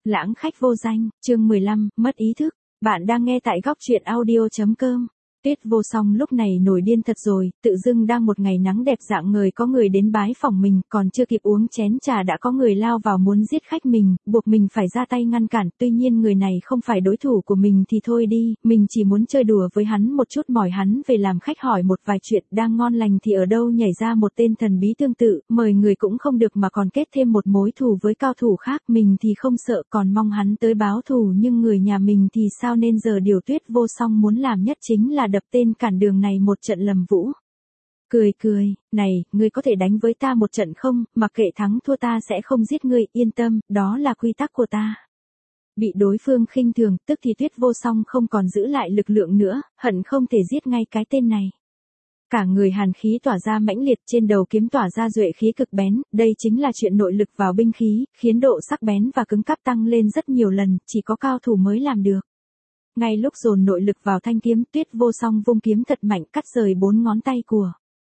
Lãng khách vô danh, chương 15, mất ý thức. Bạn đang nghe tại góc truyện audio.com. Tuyết Vô Song lúc này nổi điên thật rồi, tự dưng đang một ngày nắng đẹp rạng ngời có người đến bái phỏng mình, còn chưa kịp uống chén trà đã có người lao vào muốn giết khách mình, buộc mình phải ra tay ngăn cản, tuy nhiên người này không phải đối thủ của mình thì thôi đi, mình chỉ muốn chơi đùa với hắn một chút, mỏi hắn về làm khách hỏi một vài chuyện, đang ngon lành thì ở đâu nhảy ra một tên thần bí tương tự, mời người cũng không được mà còn kết thêm một mối thù với cao thủ khác, mình thì không sợ còn mong hắn tới báo thù, nhưng người nhà mình thì sao, nên giờ điều Tuyết Vô Song muốn làm nhất chính là đập tên cản đường này một trận lầm vũ. Cười, này, ngươi có thể đánh với ta một trận không, mặc kệ thắng thua ta sẽ không giết ngươi, yên tâm, đó là quy tắc của ta. Bị đối phương khinh thường, tức thì Tuyết Vô Song không còn giữ lại lực lượng nữa, hận không thể giết ngay cái tên này. Cả người hàn khí tỏa ra mãnh liệt, trên đầu kiếm tỏa ra duệ khí cực bén, đây chính là chuyện nội lực vào binh khí, khiến độ sắc bén và cứng cáp tăng lên rất nhiều lần, chỉ có cao thủ mới làm được. Ngay lúc dồn nội lực vào thanh kiếm, Tuyết Vô Song vung kiếm thật mạnh cắt rời 4 ngón tay của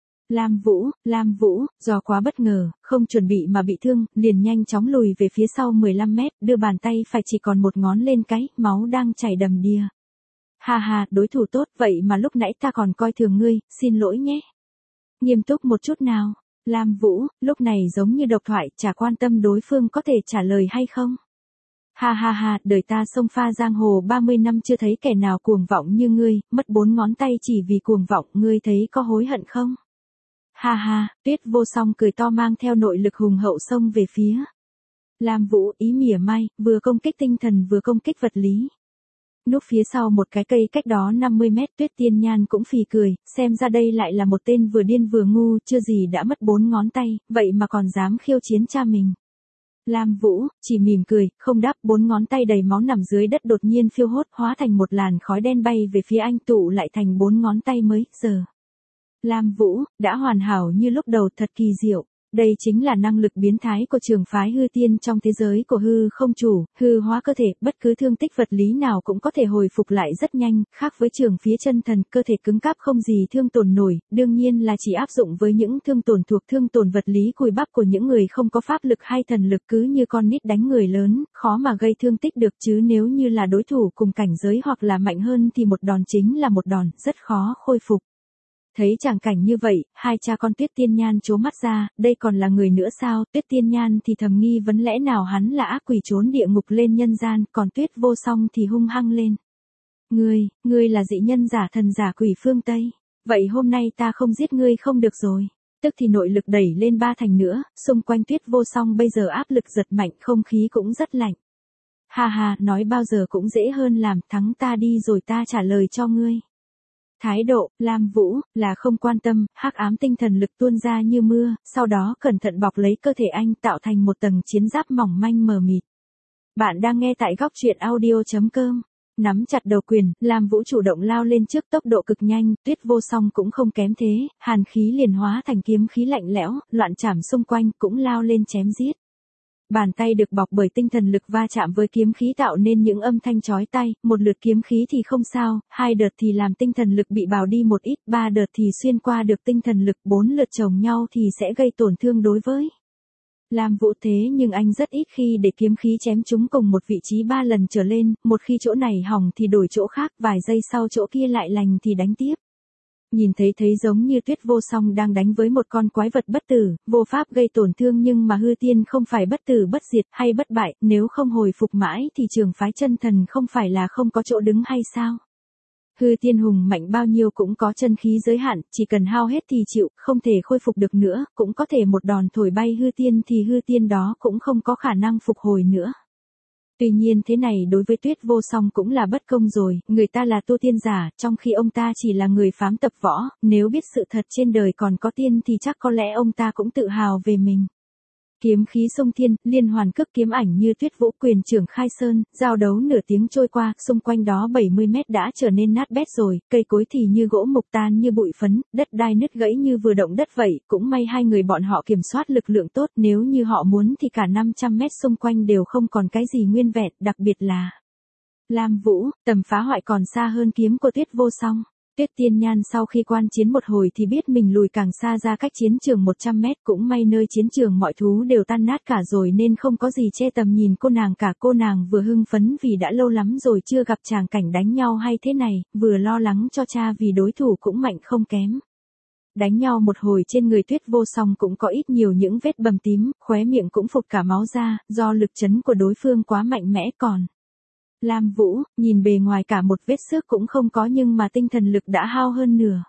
Lam Vũ, do quá bất ngờ, không chuẩn bị mà bị thương, liền nhanh chóng lùi về phía sau 15 mét, đưa bàn tay phải chỉ còn một ngón lên cái, máu đang chảy đầm đìa. Ha, đối thủ tốt, vậy mà lúc nãy ta còn coi thường ngươi, xin lỗi nhé. Nghiêm túc một chút nào, Lam Vũ, lúc này giống như độc thoại, chả quan tâm đối phương có thể trả lời hay không. Ha, đời ta xông pha giang hồ 30 năm chưa thấy kẻ nào cuồng vọng như ngươi, mất 4 ngón tay chỉ vì cuồng vọng, ngươi thấy có hối hận không? Ha, Tuyết Vô Song cười to mang theo nội lực hùng hậu xông về phía Lam Vũ, ý mỉa mai, vừa công kích tinh thần vừa công kích vật lý. Núp phía sau một cái cây cách đó 50 mét, Tuyết Tiên Nhan cũng phì cười, xem ra đây lại là một tên vừa điên vừa ngu, chưa gì đã mất 4 ngón tay, vậy mà còn dám khiêu chiến cha mình. Lam Vũ, chỉ mỉm cười, không đáp, 4 ngón tay đầy máu nằm dưới đất đột nhiên phiêu hốt, hóa thành một làn khói đen bay về phía anh, tụ lại thành 4 ngón tay mới, giờ. Lam Vũ, đã hoàn hảo như lúc đầu, thật kỳ diệu. Đây chính là năng lực biến thái của trường phái hư tiên trong thế giới của hư không chủ, hư hóa cơ thể, bất cứ thương tích vật lý nào cũng có thể hồi phục lại rất nhanh, khác với trường phía chân thần, cơ thể cứng cáp không gì thương tổn nổi, đương nhiên là chỉ áp dụng với những thương tổn thuộc thương tổn vật lý cùi bắp của những người không có pháp lực hay thần lực, cứ như con nít đánh người lớn, khó mà gây thương tích được, chứ nếu như là đối thủ cùng cảnh giới hoặc là mạnh hơn thì một đòn chính là một đòn, rất khó khôi phục. Thấy tràng cảnh như vậy, hai cha con Tuyết Tiên Nhan trố mắt ra, đây còn là người nữa sao? Tuyết Tiên Nhan thì thầm nghi vấn lẽ nào hắn là ác quỷ trốn địa ngục lên nhân gian, còn Tuyết Vô Song thì hung hăng lên. Ngươi là dị nhân giả thần giả quỷ phương Tây, vậy hôm nay ta không giết ngươi không được rồi. Tức thì nội lực đẩy lên 3 thành nữa, xung quanh Tuyết Vô Song bây giờ áp lực giật mạnh, không khí cũng rất lạnh. Ha, nói bao giờ cũng dễ hơn làm, thắng ta đi rồi ta trả lời cho ngươi. Thái độ, Lam Vũ, là không quan tâm, hắc ám tinh thần lực tuôn ra như mưa, sau đó cẩn thận bọc lấy cơ thể anh tạo thành một tầng chiến giáp mỏng manh mờ mịt. Bạn đang nghe tại góc truyện audio.com. Nắm chặt đầu quyền, Lam Vũ chủ động lao lên trước tốc độ cực nhanh, Tuyết Vô Song cũng không kém thế, hàn khí liền hóa thành kiếm khí lạnh lẽo, loạn chảm xung quanh cũng lao lên chém giết. Bàn tay được bọc bởi tinh thần lực va chạm với kiếm khí tạo nên những âm thanh chói tai, một lượt kiếm khí thì không sao, 2 đợt thì làm tinh thần lực bị bào đi một ít, 3 đợt thì xuyên qua được tinh thần lực, 4 lượt chồng nhau thì sẽ gây tổn thương đối với Lam Vũ, thế nhưng anh rất ít khi để kiếm khí chém chúng cùng một vị trí 3 lần trở lên, một khi chỗ này hỏng thì đổi chỗ khác, vài giây sau chỗ kia lại lành thì đánh tiếp. Nhìn thấy giống như Tuyết Vô Song đang đánh với một con quái vật bất tử, vô pháp gây tổn thương, nhưng mà hư tiên không phải bất tử bất diệt hay bất bại, nếu không hồi phục mãi thì trường phái chân thần không phải là không có chỗ đứng hay sao? Hư tiên hùng mạnh bao nhiêu cũng có chân khí giới hạn, chỉ cần hao hết thì chịu, không thể khôi phục được nữa, cũng có thể một đòn thổi bay hư tiên thì hư tiên đó cũng không có khả năng phục hồi nữa. Tuy nhiên thế này đối với Tuyết Vô Song cũng là bất công rồi, người ta là tu tiên giả, trong khi ông ta chỉ là người phàm tập võ, nếu biết sự thật trên đời còn có tiên thì chắc có lẽ ông ta cũng tự hào về mình. Kiếm khí xông thiên, liên hoàn cước kiếm ảnh như tuyết vũ, quyền trưởng khai sơn, giao đấu nửa tiếng trôi qua, xung quanh đó 70 mét đã trở nên nát bét rồi, cây cối thì như gỗ mục tan như bụi phấn, đất đai nứt gãy như vừa động đất vậy, cũng may hai người bọn họ kiểm soát lực lượng tốt, nếu như họ muốn thì cả 500 mét xung quanh đều không còn cái gì nguyên vẹn, đặc biệt là Lam Vũ, tầm phá hoại còn xa hơn kiếm của Tuyết Vô Song. Tuyết Tiên Nhan sau khi quan chiến một hồi thì biết mình lùi càng xa ra cách chiến trường 100 mét, cũng may nơi chiến trường mọi thú đều tan nát cả rồi nên không có gì che tầm nhìn cô nàng cả. Cô nàng vừa hưng phấn vì đã lâu lắm rồi chưa gặp tràng cảnh đánh nhau hay thế này, vừa lo lắng cho cha vì đối thủ cũng mạnh không kém. Đánh nhau một hồi trên người Tuyết Vô Song cũng có ít nhiều những vết bầm tím, khóe miệng cũng phụt cả máu ra, do lực chấn của đối phương quá mạnh mẽ. Còn Lam Vũ, nhìn bề ngoài cả một vết xước cũng không có nhưng mà tinh thần lực đã hao hơn nửa.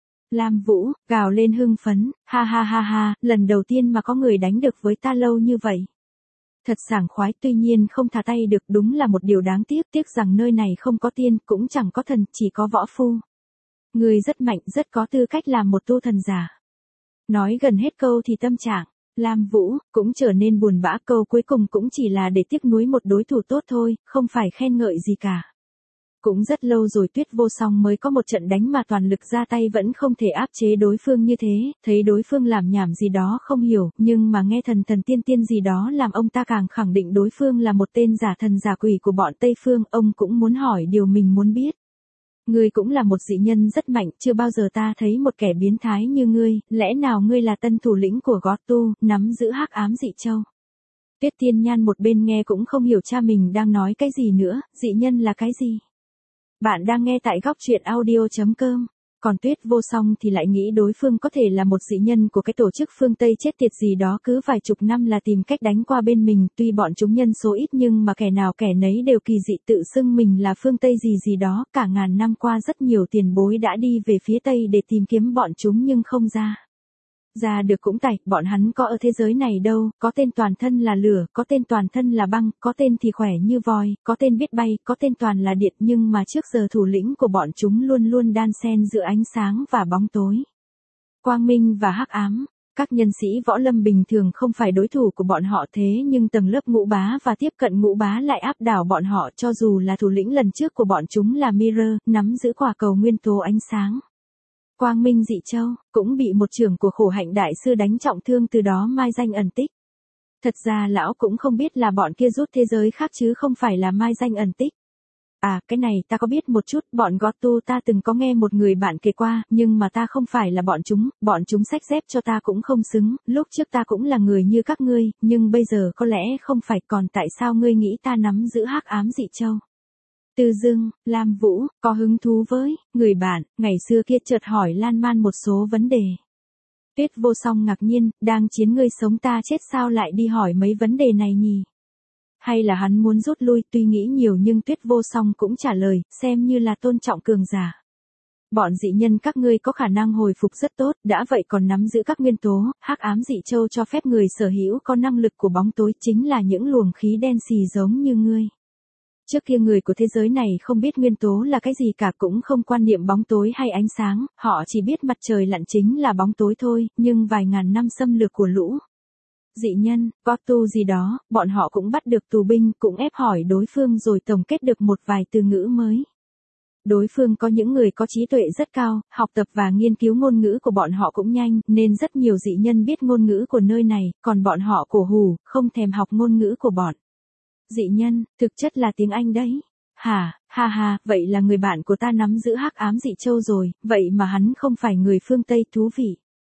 Lam Vũ, gào lên hưng phấn, ha ha ha ha, lần đầu tiên mà có người đánh được với ta lâu như vậy. Thật sảng khoái, tuy nhiên không thả tay được, đúng là một điều đáng tiếc, tiếc rằng nơi này không có tiên, cũng chẳng có thần, chỉ có võ phu. Người rất mạnh, rất có tư cách làm một tu thần giả. Nói gần hết câu thì tâm trạng Lam Vũ cũng trở nên buồn bã, câu cuối cùng cũng chỉ là để tiếc nuối một đối thủ tốt thôi, không phải khen ngợi gì cả. Cũng rất lâu rồi Tuyết Vô Song mới có một trận đánh mà toàn lực ra tay vẫn không thể áp chế đối phương như thế, thấy đối phương làm nhảm gì đó không hiểu, nhưng mà nghe thần thần tiên tiên gì đó làm ông ta càng khẳng định đối phương là một tên giả thần giả quỷ của bọn Tây Phương, ông cũng muốn hỏi điều mình muốn biết. Ngươi cũng là một dị nhân rất mạnh, chưa bao giờ ta thấy một kẻ biến thái như ngươi, lẽ nào ngươi là tân thủ lĩnh của gót tu, nắm giữ hắc ám dị châu? Tuyết Tiên Nhan một bên nghe cũng không hiểu cha mình đang nói cái gì nữa, dị nhân là cái gì? Bạn đang nghe tại góc truyện audio.com. Còn Tuyết Vô Song thì lại nghĩ đối phương có thể là một dị nhân của cái tổ chức phương Tây chết tiệt gì đó, cứ vài chục năm là tìm cách đánh qua bên mình, tuy bọn chúng nhân số ít nhưng mà kẻ nào kẻ nấy đều kỳ dị, tự xưng mình là phương Tây gì gì đó, cả ngàn năm qua rất nhiều tiền bối đã đi về phía Tây để tìm kiếm bọn chúng nhưng không ra được cũng tại, bọn hắn có ở thế giới này đâu, có tên toàn thân là lửa, có tên toàn thân là băng, có tên thì khỏe như voi, có tên biết bay, có tên toàn là điện, nhưng mà trước giờ thủ lĩnh của bọn chúng luôn luôn đan xen giữa ánh sáng và bóng tối, quang minh và hắc ám. Các nhân sĩ võ lâm bình thường không phải đối thủ của bọn họ, thế nhưng tầng lớp ngũ bá và tiếp cận ngũ bá lại áp đảo bọn họ, cho dù là thủ lĩnh lần trước của bọn chúng là Mirror, nắm giữ quả cầu nguyên tố ánh sáng Quang Minh Dị Châu, cũng bị một trưởng của Khổ Hạnh Đại Sư đánh trọng thương, từ đó mai danh ẩn tích. Thật ra lão cũng không biết là bọn kia rút thế giới khác chứ không phải là mai danh ẩn tích. À, cái này ta có biết một chút, bọn gót tu ta từng có nghe một người bạn kể qua, nhưng mà ta không phải là bọn chúng xách dép cho ta cũng không xứng, lúc trước ta cũng là người như các ngươi, nhưng bây giờ có lẽ không phải, còn tại sao ngươi nghĩ ta nắm giữ hắc ám dị châu? Từ dưng, Lam Vũ có hứng thú với người bạn ngày xưa kia chợt hỏi lan man một số vấn đề. Tuyết Vô Song ngạc nhiên, đang chiến ngươi sống ta chết sao lại đi hỏi mấy vấn đề này nhỉ? Hay là hắn muốn rút lui? Tuy nghĩ nhiều nhưng Tuyết Vô Song cũng trả lời, xem như là tôn trọng cường giả. Bọn dị nhân các ngươi có khả năng hồi phục rất tốt, đã vậy còn nắm giữ các nguyên tố, hắc ám dị châu cho phép người sở hữu có năng lực của bóng tối, chính là những luồng khí đen xì giống như ngươi. Trước kia người của thế giới này không biết nguyên tố là cái gì cả, cũng không quan niệm bóng tối hay ánh sáng, họ chỉ biết mặt trời lặn chính là bóng tối thôi, nhưng vài ngàn năm xâm lược của lũ dị nhân, gót tu gì đó, bọn họ cũng bắt được tù binh, cũng ép hỏi đối phương rồi tổng kết được một vài từ ngữ mới. Đối phương có những người có trí tuệ rất cao, học tập và nghiên cứu ngôn ngữ của bọn họ cũng nhanh, nên rất nhiều dị nhân biết ngôn ngữ của nơi này, còn bọn họ cổ hủ, không thèm học ngôn ngữ của bọn dị nhân, thực chất là tiếng Anh đấy. Hả, ha ha, vậy là người bạn của ta nắm giữ hắc ám dị châu rồi, vậy mà hắn không phải người phương Tây, thú vị.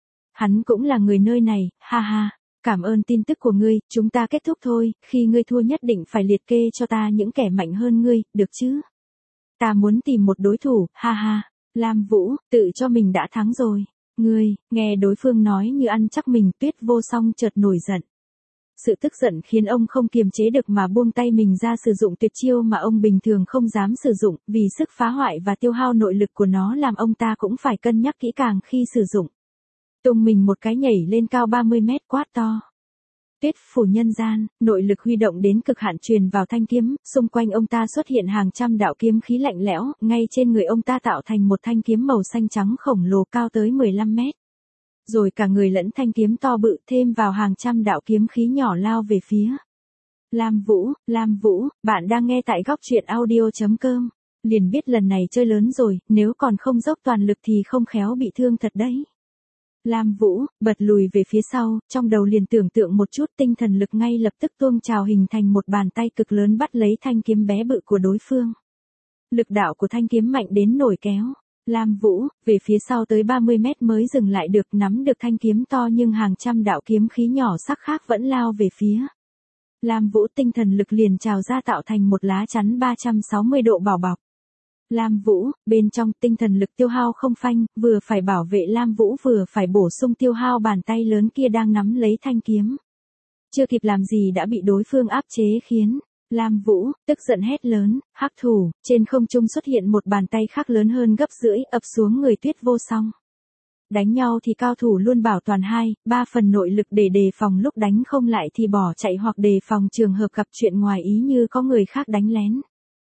Hắn cũng là người nơi này, ha ha. Cảm ơn tin tức của ngươi, chúng ta kết thúc thôi, khi ngươi thua nhất định phải liệt kê cho ta những kẻ mạnh hơn ngươi, được chứ? Ta muốn tìm một đối thủ, ha ha. Lam Vũ, tự cho mình đã thắng rồi. Ngươi, nghe đối phương nói như ăn chắc mình, Tuyết Vô Song chợt nổi giận. Sự tức giận khiến ông không kiềm chế được mà buông tay mình ra sử dụng tuyệt chiêu mà ông bình thường không dám sử dụng, vì sức phá hoại và tiêu hao nội lực của nó làm ông ta cũng phải cân nhắc kỹ càng khi sử dụng. Tung mình một cái nhảy lên cao 30 mét, quát to. Tuyết phủ nhân gian, nội lực huy động đến cực hạn truyền vào thanh kiếm, xung quanh ông ta xuất hiện hàng trăm đạo kiếm khí lạnh lẽo, ngay trên người ông ta tạo thành một thanh kiếm màu xanh trắng khổng lồ cao tới 15 mét. Rồi cả người lẫn thanh kiếm to bự thêm vào hàng trăm đạo kiếm khí nhỏ lao về phía Lam Vũ, bạn đang nghe tại góc truyện audio.com. Liền biết lần này chơi lớn rồi, nếu còn không dốc toàn lực thì không khéo bị thương thật đấy. Lam Vũ bật lùi về phía sau, trong đầu liền tưởng tượng một chút, tinh thần lực ngay lập tức tuôn trào hình thành một bàn tay cực lớn bắt lấy thanh kiếm bé bự của đối phương. Lực đạo của thanh kiếm mạnh đến nổi kéo Lam Vũ, về phía sau tới 30 mét mới dừng lại được, nắm được thanh kiếm to nhưng hàng trăm đạo kiếm khí nhỏ sắc khác vẫn lao về phía. Lam Vũ tinh thần lực liền trào ra tạo thành một lá chắn 360 độ bảo bọc. Lam Vũ, bên trong tinh thần lực tiêu hao không phanh, vừa phải bảo vệ Lam Vũ vừa phải bổ sung tiêu hao bàn tay lớn kia đang nắm lấy thanh kiếm. Chưa kịp làm gì đã bị đối phương áp chế khiến Lam Vũ tức giận hét lớn, hắc thủ, trên không trung xuất hiện một bàn tay khác lớn hơn gấp rưỡi ập xuống người Tuyết Vô Song. Đánh nhau thì cao thủ luôn bảo toàn 2-3 phần nội lực để đề phòng lúc đánh không lại thì bỏ chạy hoặc đề phòng trường hợp gặp chuyện ngoài ý như có người khác đánh lén.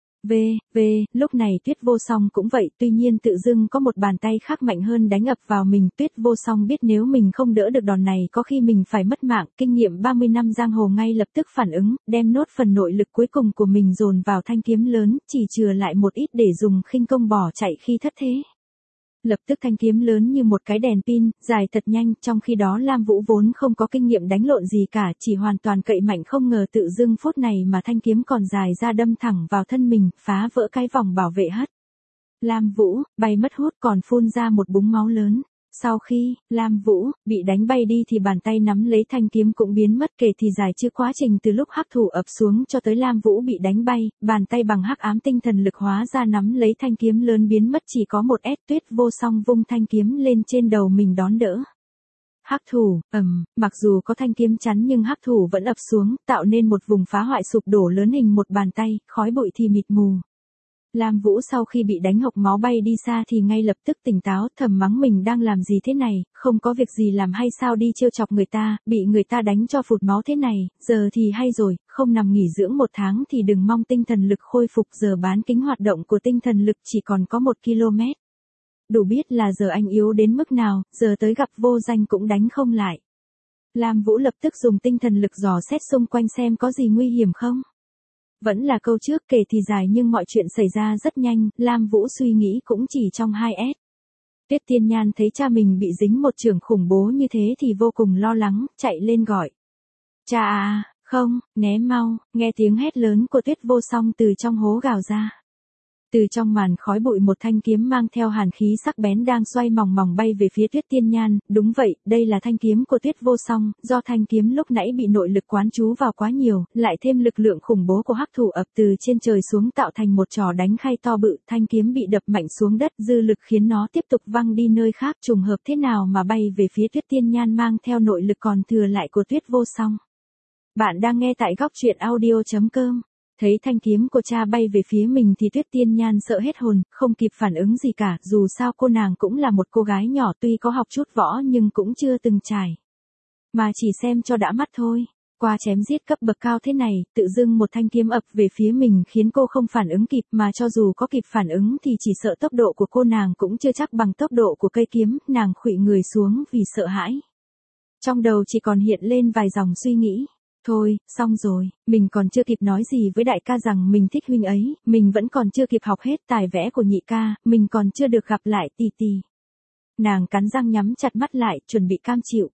Lúc này Tuyết Vô Song cũng vậy, tuy nhiên tự dưng có một bàn tay khác mạnh hơn đánh ập vào mình. Tuyết Vô Song biết nếu mình không đỡ được đòn này có khi mình phải mất mạng, kinh nghiệm 30 năm giang hồ ngay lập tức phản ứng, đem nốt phần nội lực cuối cùng của mình dồn vào thanh kiếm lớn, chỉ chừa lại một ít để dùng khinh công bỏ chạy khi thất thế. Lập tức thanh kiếm lớn như một cái đèn pin, dài thật nhanh, trong khi đó Lam Vũ vốn không có kinh nghiệm đánh lộn gì cả, chỉ hoàn toàn cậy mạnh, không ngờ tự dưng phút này mà thanh kiếm còn dài ra đâm thẳng vào thân mình, phá vỡ cái vòng bảo vệ hất. Lam Vũ, bay mất hút còn phun ra một búng máu lớn. Sau khi, Lam Vũ, bị đánh bay đi thì bàn tay nắm lấy thanh kiếm cũng biến mất, kể thì dài chứ quá trình từ lúc hắc thủ ập xuống cho tới Lam Vũ bị đánh bay, bàn tay bằng hắc ám tinh thần lực hóa ra nắm lấy thanh kiếm lớn biến mất chỉ có một S. Tuyết Vô Song vung thanh kiếm lên trên đầu mình đón đỡ. Hắc thủ, mặc dù có thanh kiếm chắn nhưng hắc thủ vẫn ập xuống, tạo nên một vùng phá hoại sụp đổ lớn hình một bàn tay, khói bụi thì mịt mù. Lam Vũ sau khi bị đánh hộc máu bay đi xa thì ngay lập tức tỉnh táo, thầm mắng mình đang làm gì thế này, không có việc gì làm hay sao đi trêu chọc người ta, bị người ta đánh cho phụt máu thế này, giờ thì hay rồi, không nằm nghỉ dưỡng 1 tháng thì đừng mong tinh thần lực khôi phục, giờ bán kính hoạt động của tinh thần lực chỉ còn có 1 km. Đủ biết là giờ anh yếu đến mức nào, giờ tới gặp vô danh cũng đánh không lại. Lam Vũ lập tức dùng tinh thần lực dò xét xung quanh xem có gì nguy hiểm không. Vẫn là câu trước, kể thì dài nhưng mọi chuyện xảy ra rất nhanh, Lam Vũ suy nghĩ cũng chỉ trong 2S. Tuyết Tiên Nhan thấy cha mình bị dính một chưởng khủng bố như thế thì vô cùng lo lắng, chạy lên gọi. Cha à, không, né mau, nghe tiếng hét lớn của Tuyết Vô Song từ trong hố gào ra. Từ trong màn khói bụi một thanh kiếm mang theo hàn khí sắc bén đang xoay mòng mòng bay về phía Tuyết Tiên Nhan, đúng vậy, đây là thanh kiếm của Tuyết Vô Song, do thanh kiếm lúc nãy bị nội lực quán trú vào quá nhiều, lại thêm lực lượng khủng bố của hắc thủ ập từ trên trời xuống tạo thành một trò đánh khay to bự, thanh kiếm bị đập mạnh xuống đất, dư lực khiến nó tiếp tục văng đi nơi khác, trùng hợp thế nào mà bay về phía Tuyết Tiên Nhan mang theo nội lực còn thừa lại của Tuyết Vô Song. Bạn đang nghe tại góc truyện audio.com. Thấy thanh kiếm của cha bay về phía mình thì Tuyết Tiên Nhan sợ hết hồn, không kịp phản ứng gì cả, dù sao cô nàng cũng là một cô gái nhỏ tuy có học chút võ nhưng cũng chưa từng trải. Mà chỉ xem cho đã mắt thôi. Qua chém giết cấp bậc cao thế này, tự dưng một thanh kiếm ập về phía mình khiến cô không phản ứng kịp, mà cho dù có kịp phản ứng thì chỉ sợ tốc độ của cô nàng cũng chưa chắc bằng tốc độ của cây kiếm, nàng khuỵu người xuống vì sợ hãi. Trong đầu chỉ còn hiện lên vài dòng suy nghĩ. Thôi, xong rồi, mình còn chưa kịp nói gì với đại ca rằng mình thích huynh ấy, mình vẫn còn chưa kịp học hết tài vẽ của nhị ca, mình còn chưa được gặp lại tì tì. Nàng cắn răng nhắm chặt mắt lại, chuẩn bị cam chịu.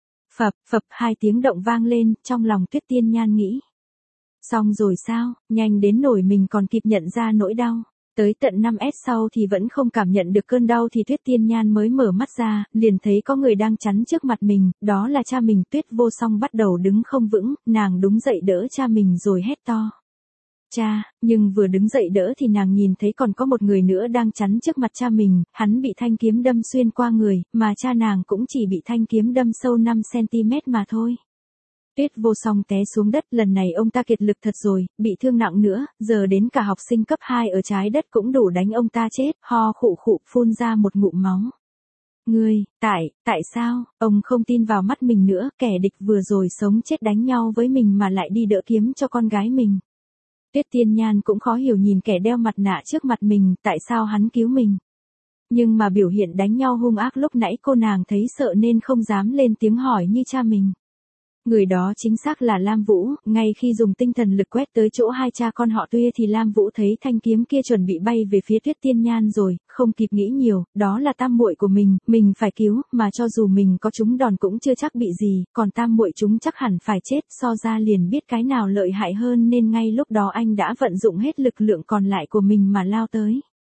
Phập, 2 tiếng động vang lên, trong lòng Tuyết Tiên Nhan nghĩ. Xong rồi sao, nhanh đến nỗi mình còn kịp nhận ra nỗi đau. Tới tận 5S sau thì vẫn không cảm nhận được cơn đau thì Tuyết Tiên Nhan mới mở mắt ra, liền thấy có người đang chắn trước mặt mình, đó là cha mình. Tuyết Vô Song bắt đầu đứng không vững, nàng đúng dậy đỡ cha mình rồi hét to. Cha, nhưng vừa đứng dậy đỡ thì nàng nhìn thấy còn có một người nữa đang chắn trước mặt cha mình, hắn bị thanh kiếm đâm xuyên qua người, mà cha nàng cũng chỉ bị thanh kiếm đâm sâu 5cm mà thôi. Tuyết Vô Song té xuống đất, lần này ông ta kiệt lực thật rồi, bị thương nặng nữa, giờ đến cả học sinh cấp 2 ở trái đất cũng đủ đánh ông ta chết, ho khụ khụ phun ra một ngụm máu. Ngươi, tại sao, ông không tin vào mắt mình nữa, kẻ địch vừa rồi sống chết đánh nhau với mình mà lại đi đỡ kiếm cho con gái mình. Tuyết Tiên Nhan cũng khó hiểu nhìn kẻ đeo mặt nạ trước mặt mình, tại sao hắn cứu mình. Nhưng mà biểu hiện đánh nhau hung ác lúc nãy cô nàng thấy sợ nên không dám lên tiếng hỏi như cha mình. Người đó chính xác là Lam Vũ, ngay khi dùng tinh thần lực quét tới chỗ hai cha con họ Tuya thì Lam Vũ thấy thanh kiếm kia chuẩn bị bay về phía Tuyết Tiên Nhan rồi, không kịp nghĩ nhiều, đó là tam muội của mình phải cứu, mà cho dù mình có trúng đòn cũng chưa chắc bị gì, còn tam muội chúng chắc hẳn phải chết, so ra liền biết cái nào lợi hại hơn nên ngay lúc đó anh đã vận dụng hết lực lượng còn lại của mình mà lao tới.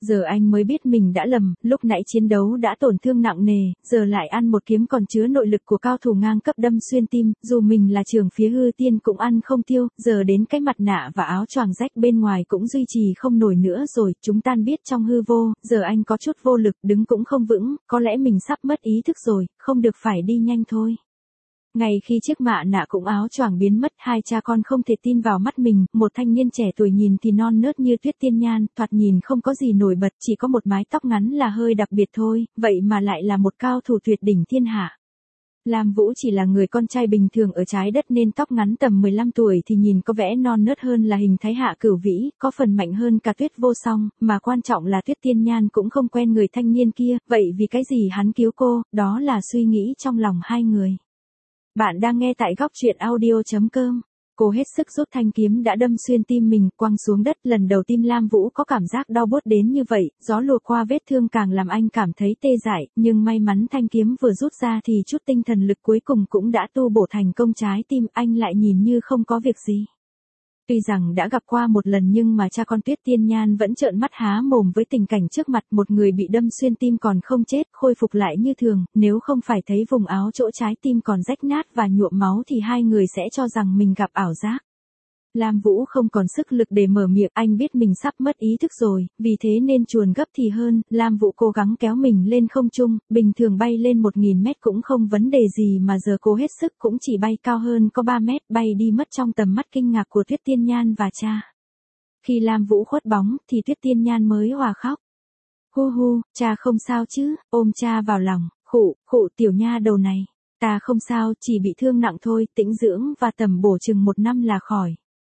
Giờ anh mới biết mình đã lầm, lúc nãy chiến đấu đã tổn thương nặng nề, giờ lại ăn một kiếm còn chứa nội lực của cao thủ ngang cấp đâm xuyên tim, dù mình là trưởng phía hư tiên cũng ăn không tiêu, giờ đến cái mặt nạ và áo choàng rách bên ngoài cũng duy trì không nổi nữa rồi, chúng tan biết trong hư vô, giờ anh có chút vô lực, đứng cũng không vững, có lẽ mình sắp mất ý thức rồi, không được phải đi nhanh thôi. Ngay khi chiếc mạ nạ cũng áo choàng biến mất, hai cha con không thể tin vào mắt mình, một thanh niên trẻ tuổi nhìn thì non nớt như Tuyết Tiên Nhan, thoạt nhìn không có gì nổi bật, chỉ có một mái tóc ngắn là hơi đặc biệt thôi, vậy mà lại là một cao thủ tuyệt đỉnh thiên hạ. Lam Vũ chỉ là người con trai bình thường ở trái đất nên tóc ngắn tầm 15 tuổi thì nhìn có vẻ non nớt hơn là hình thái hạ cửu vĩ, có phần mạnh hơn cả Tuyết Vô Song, mà quan trọng là Tuyết Tiên Nhan cũng không quen người thanh niên kia, vậy vì cái gì hắn cứu cô, đó là suy nghĩ trong lòng hai người. Bạn đang nghe tại góc truyện audio.com. Cô hết sức rút thanh kiếm đã đâm xuyên tim mình, quăng xuống đất, lần đầu tim Lam Vũ có cảm giác đau buốt đến như vậy, gió lùa qua vết thương càng làm anh cảm thấy tê dại, nhưng may mắn thanh kiếm vừa rút ra thì chút tinh thần lực cuối cùng cũng đã tu bổ thành công trái tim, anh lại nhìn như không có việc gì. Tuy rằng đã gặp qua một lần nhưng mà cha con Tuyết Tiên Nhan vẫn trợn mắt há mồm với tình cảnh trước mặt, một người bị đâm xuyên tim còn không chết, khôi phục lại như thường, nếu không phải thấy vùng áo chỗ trái tim còn rách nát và nhuộm máu thì hai người sẽ cho rằng mình gặp ảo giác. Lam Vũ không còn sức lực để mở miệng, anh biết mình sắp mất ý thức rồi, vì thế nên chuồn gấp thì hơn, Lam Vũ cố gắng kéo mình lên không trung, bình thường bay lên 1000 mét cũng không vấn đề gì mà giờ cô hết sức cũng chỉ bay cao hơn có 3 mét, bay đi mất trong tầm mắt kinh ngạc của Tuyết Tiên Nhan và cha. Khi Lam Vũ khuất bóng thì Tuyết Tiên Nhan mới òa khóc. Hu hu, cha không sao chứ, ôm cha vào lòng, khụ tiểu nha đầu này, ta không sao, chỉ bị thương nặng thôi, tĩnh dưỡng và tầm bổ chừng 1 năm là khỏi.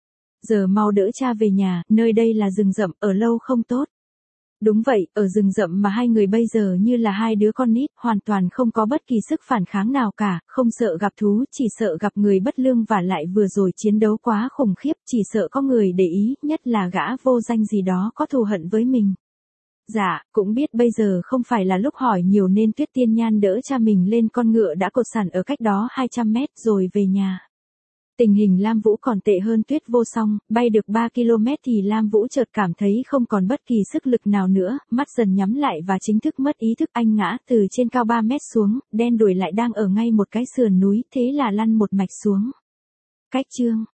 Giờ mau đỡ cha về nhà, nơi đây là rừng rậm, ở lâu không tốt. Đúng vậy, ở rừng rậm mà hai người bây giờ như là hai đứa con nít, hoàn toàn không có bất kỳ sức phản kháng nào cả, không sợ gặp thú, chỉ sợ gặp người bất lương và lại vừa rồi chiến đấu quá khủng khiếp, chỉ sợ có người để ý, nhất là gã vô danh gì đó có thù hận với mình. Dạ, cũng biết bây giờ không phải là lúc hỏi nhiều nên Tuyết Tiên Nhan đỡ cha mình lên con ngựa đã cột sẵn ở cách đó 200 mét rồi về nhà. Tình hình Lam Vũ còn tệ hơn Tuyết Vô Song, bay được 3 km thì Lam Vũ chợt cảm thấy không còn bất kỳ sức lực nào nữa, mắt dần nhắm lại và chính thức mất ý thức, anh ngã từ trên cao 3 mét xuống, đen đuổi lại đang ở ngay một cái sườn núi, thế là lăn một mạch xuống. Cách chương